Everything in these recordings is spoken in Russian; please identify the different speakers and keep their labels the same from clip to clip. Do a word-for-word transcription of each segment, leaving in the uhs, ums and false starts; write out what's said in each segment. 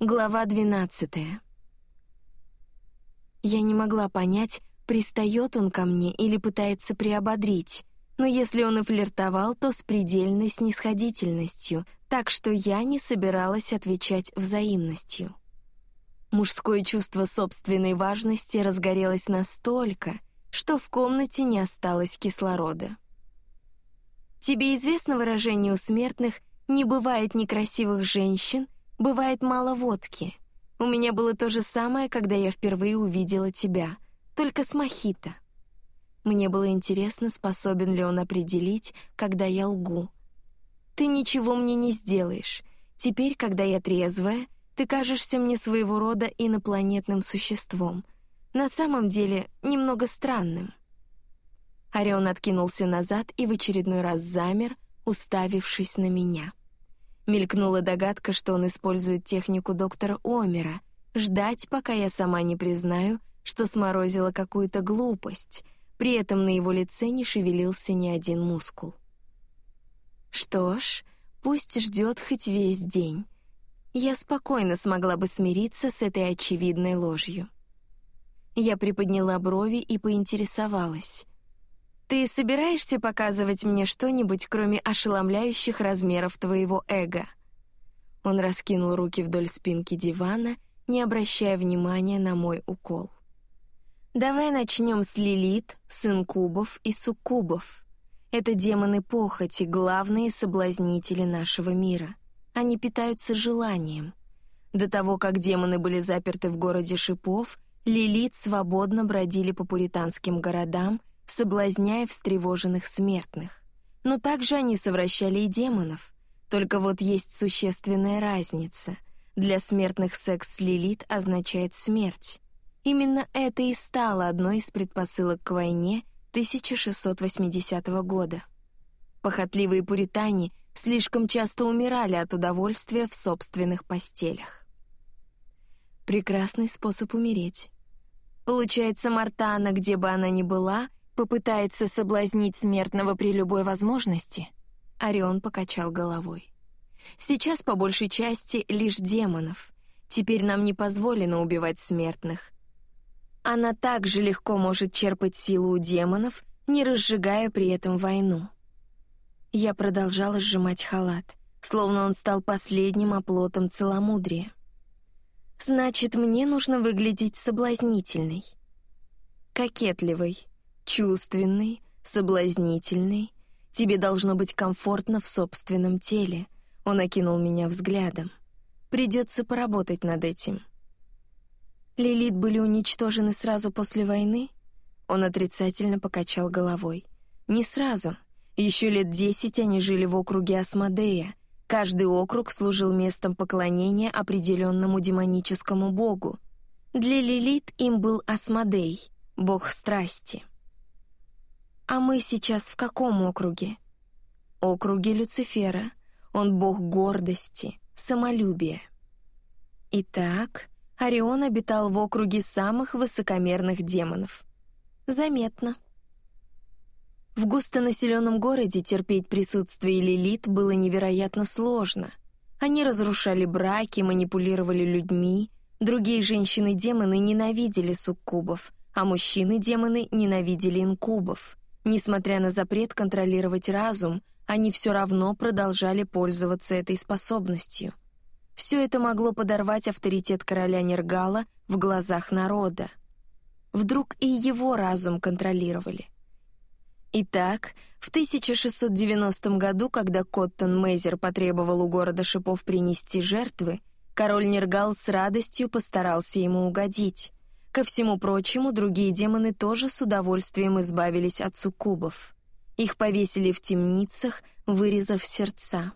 Speaker 1: Глава двенадцатая. Я не могла понять, пристает он ко мне или пытается приободрить, но если он и флиртовал, то с предельной снисходительностью, так что я не собиралась отвечать взаимностью. Мужское чувство собственной важности разгорелось настолько, что в комнате не осталось кислорода. Тебе известно выражение у смертных «не бывает некрасивых женщин, бывает мало водки». У меня было то же самое, когда я впервые увидела тебя, только с мохито. Мне было интересно, способен ли он определить, когда я лгу. Ты ничего мне не сделаешь. Теперь, когда я трезвая, ты кажешься мне своего рода инопланетным существом. На самом деле, немного странным. Орион откинулся назад и в очередной раз замер, уставившись на меня. Мелькнула догадка, что он использует технику доктора Омера — ждать, пока я сама не признаю, что сморозила какую-то глупость. При этом на его лице не шевелился ни один мускул. Что ж, пусть ждет хоть весь день. Я спокойно смогла бы смириться с этой очевидной ложью. Я приподняла брови и поинтересовалась. «Ты собираешься показывать мне что-нибудь, кроме ошеломляющих размеров твоего эго?» Он раскинул руки вдоль спинки дивана, не обращая внимания на мой укол. «Давай начнем с Лилит, с инкубов и суккубов. Это демоны похоти, главные соблазнители нашего мира. Они питаются желанием. До того, как демоны были заперты в городе шипов, Лилит свободно бродили по пуританским городам, соблазняя встревоженных смертных. Но также они совращали и демонов. Только вот есть существенная разница. Для смертных секс с Лилит означает смерть. Именно это и стало одной из предпосылок к войне тысяча шестьсот восьмидесятого года. Похотливые пуритане слишком часто умирали от удовольствия в собственных постелях. Прекрасный способ умереть. Получается, Мартана, где бы она ни была, попытается соблазнить смертного при любой возможности? Орион покачал головой. Сейчас, по большей части, лишь демонов. Теперь нам не позволено убивать смертных. Она также легко может черпать силу у демонов, не разжигая при этом войну. Я продолжала сжимать халат, словно он стал последним оплотом целомудрия. Значит, мне нужно выглядеть соблазнительной. Кокетливой. Чувственный, соблазнительный. Тебе должно быть комфортно в собственном теле. Он окинул меня взглядом. Придется поработать над этим. Лилит были уничтожены сразу после войны? Он отрицательно покачал головой. Не сразу. Еще лет десять они жили в округе Асмодея. Каждый округ служил местом поклонения определенному демоническому богу. Для Лилит им был Асмодей, бог страсти. А мы сейчас в каком округе? Округе Люцифера. Он бог гордости, самолюбия. Итак, Орион обитал в округе самых высокомерных демонов. Заметно. В густонаселенном городе терпеть присутствие Лилит было невероятно сложно. Они разрушали браки, манипулировали людьми. Другие женщины-демоны ненавидели суккубов, а мужчины-демоны ненавидели инкубов. Несмотря на запрет контролировать разум, они все равно продолжали пользоваться этой способностью. Все это могло подорвать авторитет короля Нергала в глазах народа. Вдруг и его разум контролировали. Итак, в тысяча шестьсот девяностом году, когда Коттон Мейзер потребовал у города шипов принести жертвы, король Нергал с радостью постарался ему угодить. Ко всему прочему, другие демоны тоже с удовольствием избавились от суккубов. Их повесили в темницах, вырезав сердца.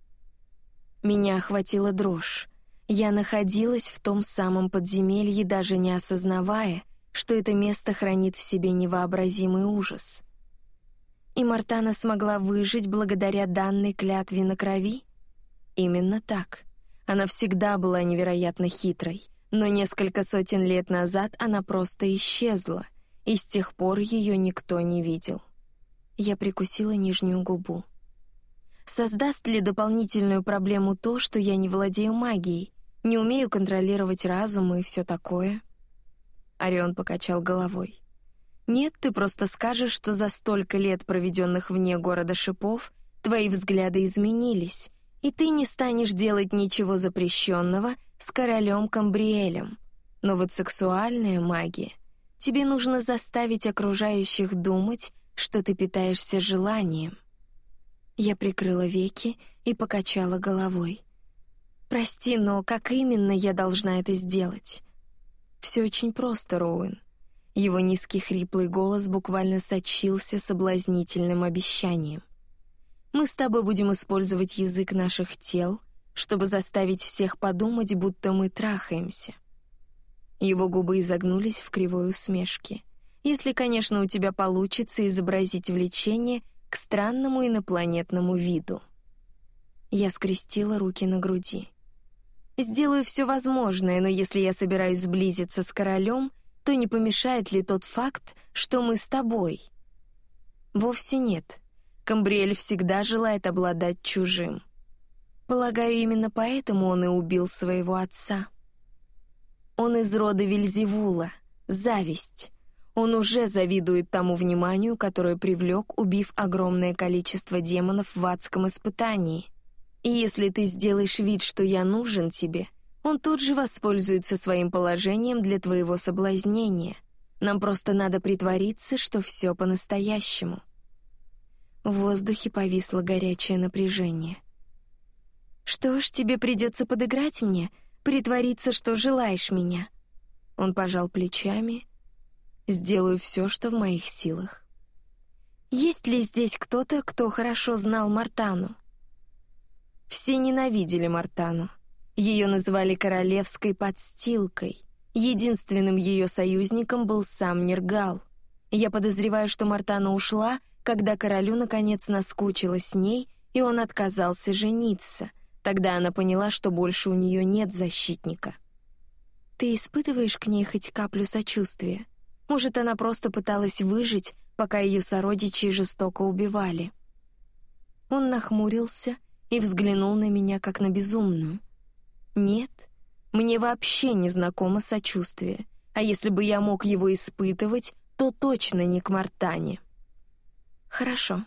Speaker 1: Меня охватила дрожь. Я находилась в том самом подземелье, даже не осознавая, что это место хранит в себе невообразимый ужас. И Мартана смогла выжить благодаря данной клятве на крови? Именно так. Она всегда была невероятно хитрой. Но несколько сотен лет назад она просто исчезла, и с тех пор ее никто не видел. Я прикусила нижнюю губу. Создаст ли дополнительную проблему то, что я не владею магией? Не умею контролировать разум и все такое». Орион покачал головой. «Нет, ты просто скажешь, что за столько лет, проведенных вне города шипов, твои взгляды изменились, и ты не станешь делать ничего запрещенного с королем Камбриэлем. Но вот сексуальная магия. Тебе нужно заставить окружающих думать, что ты питаешься желанием». Я прикрыла веки и покачала головой. «Прости, но как именно я должна это сделать?» «Все очень просто, Роуэн». Его низкий хриплый голос буквально сочился соблазнительным обещанием. «Мы с тобой будем использовать язык наших тел, чтобы заставить всех подумать, будто мы трахаемся». Его губы изогнулись в кривой усмешке. «Если, конечно, у тебя получится изобразить влечение к странному инопланетному виду». Я скрестила руки на груди. «Сделаю все возможное, но если я собираюсь сблизиться с королем, то не помешает ли тот факт, что мы с тобой?» «Вовсе нет. Камбриэль всегда желает обладать чужим. Полагаю, именно поэтому он и убил своего отца. Он из рода Вельзевула, зависть. Он уже завидует тому вниманию, которое привлек, убив огромное количество демонов в адском испытании. И если ты сделаешь вид, что я нужен тебе, он тут же воспользуется своим положением для твоего соблазнения. Нам просто надо притвориться, что все по-настоящему». В воздухе повисло горячее напряжение. «Что ж, тебе придется подыграть мне, притвориться, что желаешь меня». Он пожал плечами. «Сделаю все, что в моих силах». «Есть ли здесь кто-то, кто хорошо знал Мартану?» Все ненавидели Мартану. Ее называли королевской подстилкой. Единственным ее союзником был сам Нергал. Я подозреваю, что Мартана ушла, когда королю наконец наскучило с ней, и он отказался жениться. Тогда она поняла, что больше у нее нет защитника. «Ты испытываешь к ней хоть каплю сочувствия? Может, она просто пыталась выжить, пока ее сородичи жестоко убивали?» Он нахмурился и взглянул на меня, как на безумную. «Нет, мне вообще не знакомо сочувствие, а если бы я мог его испытывать, то точно не к Мартане». «Хорошо».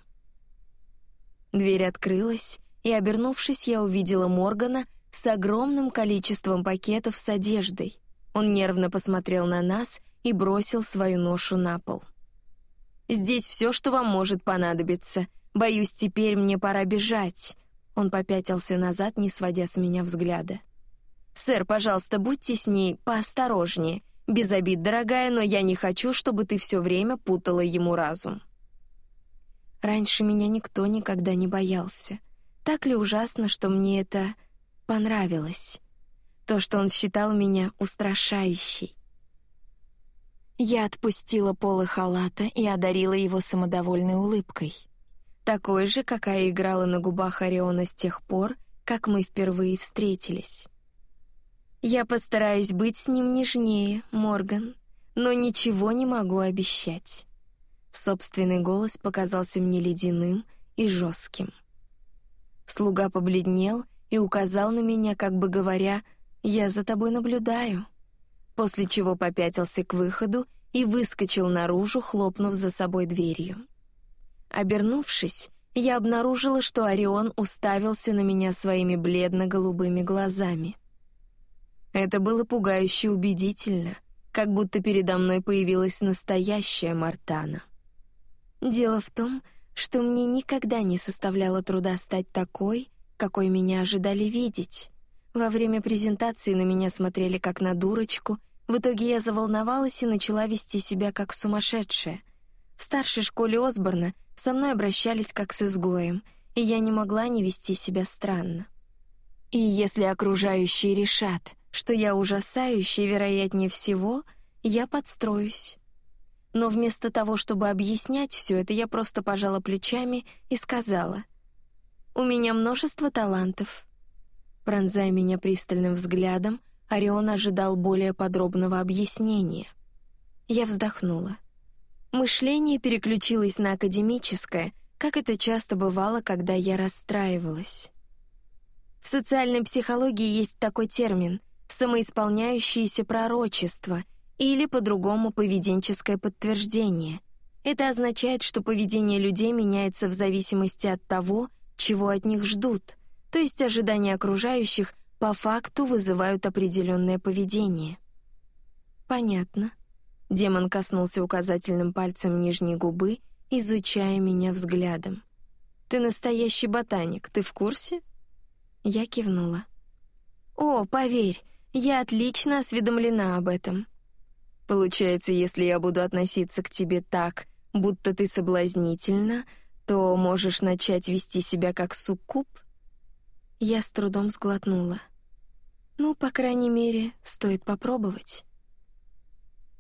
Speaker 1: Дверь открылась, и, обернувшись, я увидела Моргана с огромным количеством пакетов с одеждой. Он нервно посмотрел на нас и бросил свою ношу на пол. «Здесь все, что вам может понадобиться. Боюсь, теперь мне пора бежать». Он попятился назад, не сводя с меня взгляда. «Сэр, пожалуйста, будьте с ней поосторожнее. Без обид, дорогая, но я не хочу, чтобы ты все время путала ему разум». Раньше меня никто никогда не боялся. Так ли ужасно, что мне это понравилось? То, что он считал меня устрашающей. Я отпустила полы халата и одарила его самодовольной улыбкой. Такой же, какая играла на губах Ориона с тех пор, как мы впервые встретились. «Я постараюсь быть с ним нежнее, Морган, но ничего не могу обещать». Собственный голос показался мне ледяным и жестким. Слуга побледнел и указал на меня, как бы говоря: «Я за тобой наблюдаю», после чего попятился к выходу и выскочил наружу, хлопнув за собой дверью. Обернувшись, я обнаружила, что Орион уставился на меня своими бледно-голубыми глазами. Это было пугающе убедительно, как будто передо мной появилась настоящая Мартана. Дело в том, что мне никогда не составляло труда стать такой, какой меня ожидали видеть. Во время презентации на меня смотрели как на дурочку, в итоге я заволновалась и начала вести себя как сумасшедшая. В старшей школе Осборна со мной обращались как с изгоем, и я не могла не вести себя странно. И если окружающие решат, что я ужасающая, вероятнее всего, я подстроюсь. Но вместо того, чтобы объяснять все это, я просто пожала плечами и сказала: «У меня множество талантов». Пронзая меня пристальным взглядом, Орион ожидал более подробного объяснения. Я вздохнула. Мышление переключилось на академическое, как это часто бывало, когда я расстраивалась. В социальной психологии есть такой термин — самоисполняющееся пророчество или, по-другому, поведенческое подтверждение. Это означает, что поведение людей меняется в зависимости от того, чего от них ждут, то есть ожидания окружающих по факту вызывают определенное поведение. Понятно. Демон коснулся указательным пальцем нижней губы, изучая меня взглядом. «Ты настоящий ботаник, ты в курсе?» Я кивнула. «О, поверь, я отлично осведомлена об этом. Получается, если я буду относиться к тебе так, будто ты соблазнительна, то можешь начать вести себя как суккуб?» Я с трудом сглотнула. «Ну, по крайней мере, стоит попробовать».